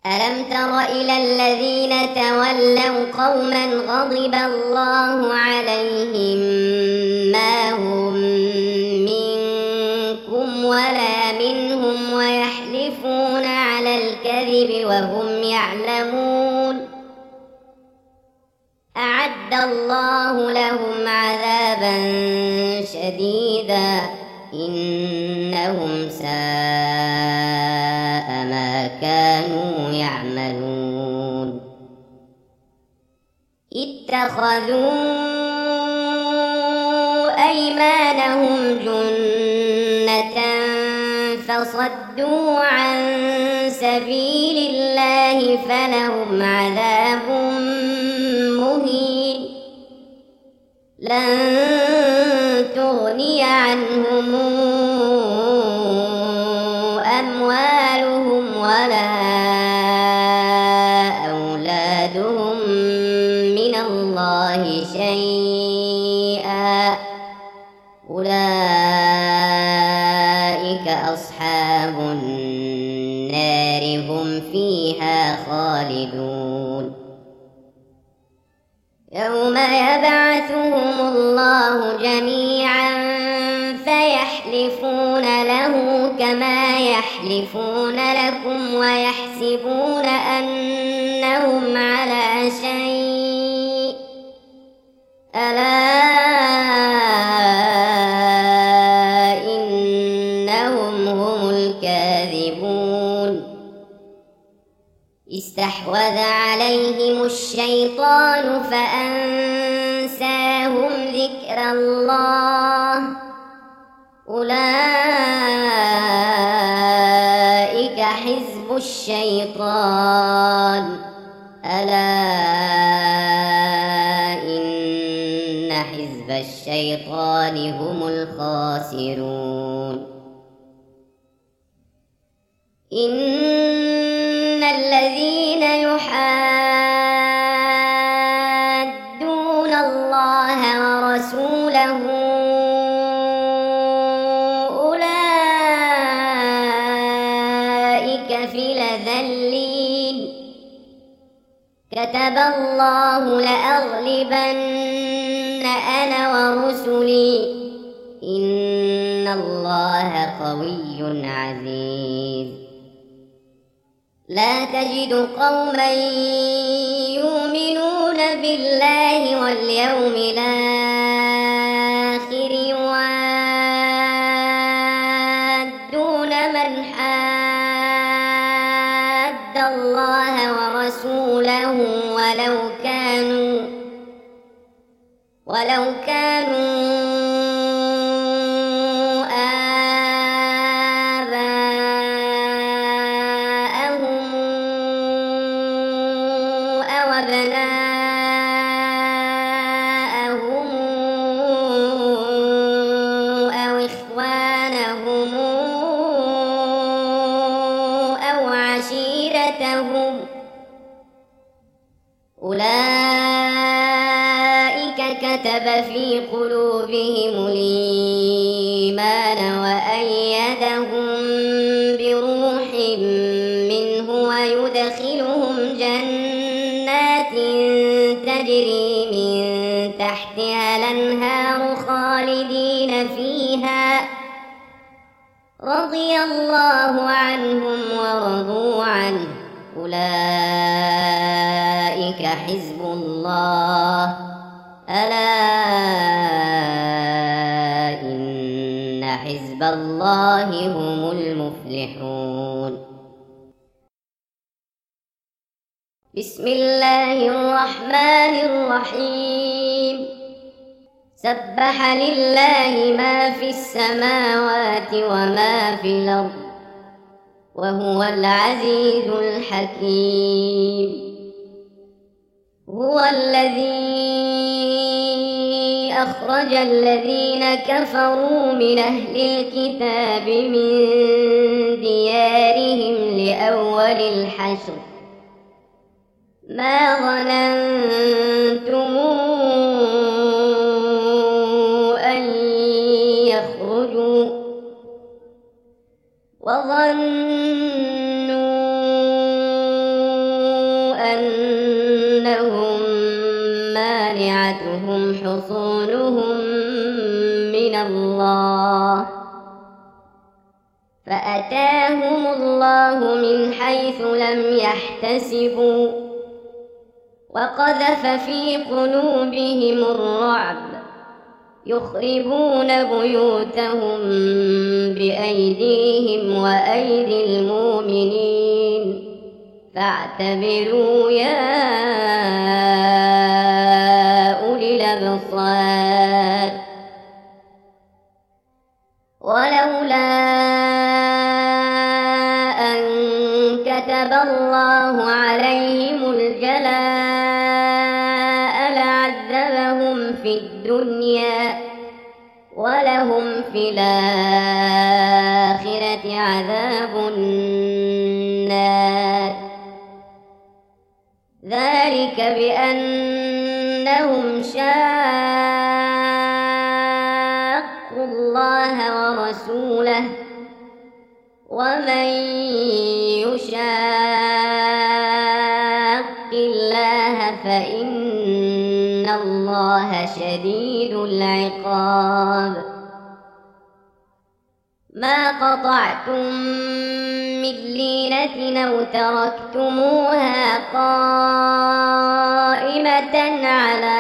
ألم تر إلى الذين تولوا قوما غضب الله عليهم ما هم منكم ولا منهم ويحلفون على الكذب وهم يعلمون أعد الله لهم عذابا شديدا إنهم ساء ما كانوا يعملون اتخذوا أيمانهم جنة فصدوا عن سبيل الله فلهم عذاب مهين لن تغني عنهم أموالهم ولا أولادهم من الله شيئا أولئك أصحاب النار هم فيها خالدون يوم يبعثهم الله جميعا فيحلفون له كما يحلفون لكم ويحسبون أنهم على شيء ألا إنهم هم الكاذبون استحوذ عليهم الشيطان فأنساهم ذكر الله أولئك حزب الشيطان ألا إن حزب الشيطان هم الخاسرون إن الذين يحادون الله ورسوله أولئك في الأذلين كتب الله لأغلبن أنا ورسلي إن الله قوي عزيز لا تجد قوما يؤمنون بالله واليوم الآخر يوادون من حاد الله ورسوله ولو كانوا أبناءهم أو إخوانهم أو عشيرتهم أولئك كتب في قلوبهم الإيمان وأيدهم بروح منه ويدخلهم جنات تجري من تحتها الأنهار خالدين فيها رضي الله عنهم ورضوا عنه أولئك حزب الله ألا إن حزب الله هم المفلحون بسم الله الرحمن الرحيم سبح لله ما في السماوات وما في الأرض وهو العزيز الحكيم هو الذي أخرج الذين كفروا من أهل الكتاب من ديارهم لأول الحشر ما ظننتم أن يخرجوا وظنوا أنهم مانعتهم حصونهم من الله فأتاهم الله من حيث لم يحتسبوا وقذف في قلوبهم الرعب يخربون بيوتهم بأيديهم وأيدي المؤمنين فاعتبروا يا أولي الأبصار ولولا أن كتب الله عليهم الجلاء لعذبهم في الدنيا ولهم في الآخرة عذاب النار ذلك بأنهم شاقوا الله ورسوله ومن يشاق الله فإن الله شديد العقاب ما قطعتم من لينة أو تركتموها قائمة على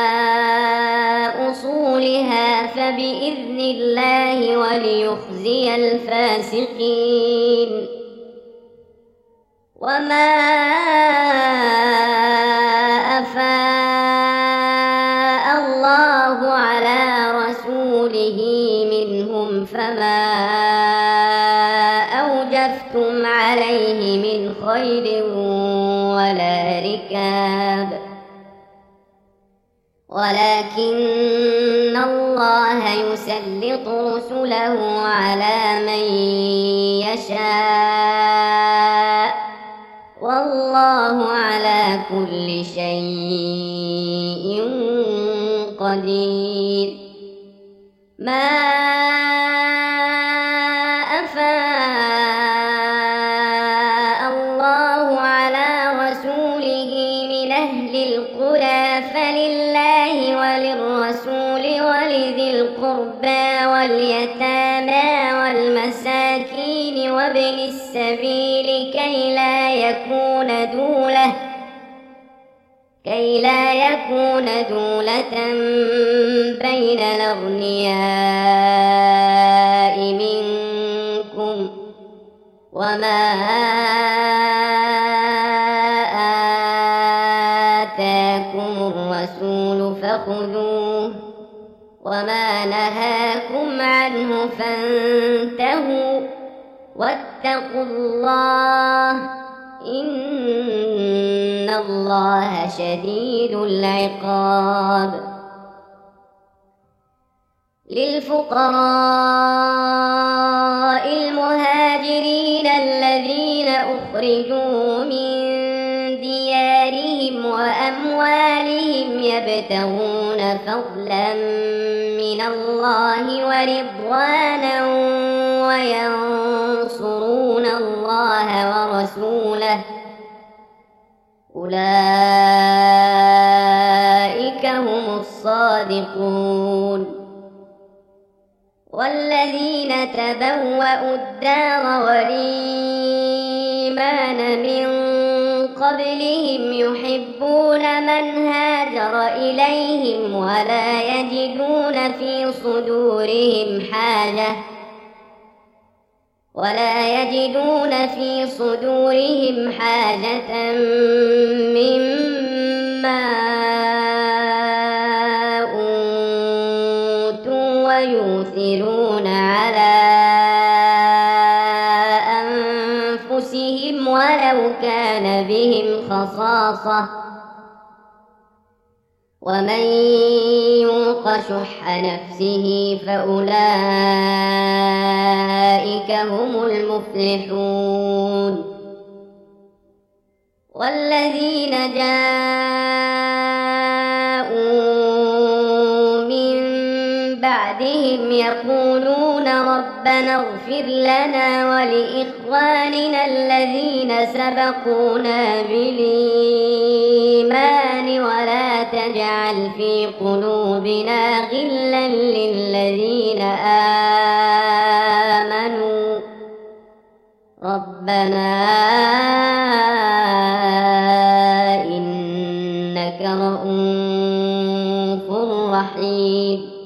أصولها فبإذن الله وليخزي الفاسقين وما أفاء الله على رسوله منهم فما أوجفتم عليه من خيل ولا ركاب ولكن الله يسلط رسله على من يشاء والله على كل شيء قدير ما أفاء الله على رسوله من أهل القرى فلله وللرسول ولذي القربى واليتامى والمساكين وابن السبيل كي لا يكون دولة بين الأغنياء منكم وما آتاكم الرسول فخذوه وما نهاكم عنه فانتهوا واتقوا الله إن الله شديد العقاب للفقراء المهاجرين الذين أخرجوا من ديارهم وأموالهم يبتغون فضلا من الله ورضوانا وينصرون الله ورسوله أولئك هم الصادقون والذين تبوأوا الدار والإيمان من قبلهم يحبون من هاجر إليهم ولا يجدون في صدورهم حاجة مما أوتوا ويؤثرون على أنفسهم ولو كان بهم خصاصة ومن يوق شح نفسه فأولئك هم المفلحون والذين جاءوا من بعدهم يقولون ربنا ربنا اغفر لنا ولإخواننا الذين سبقونا بالإيمان ولا تجعل في قلوبنا غلا للذين آمنوا ربنا إنك رؤوف رحيم.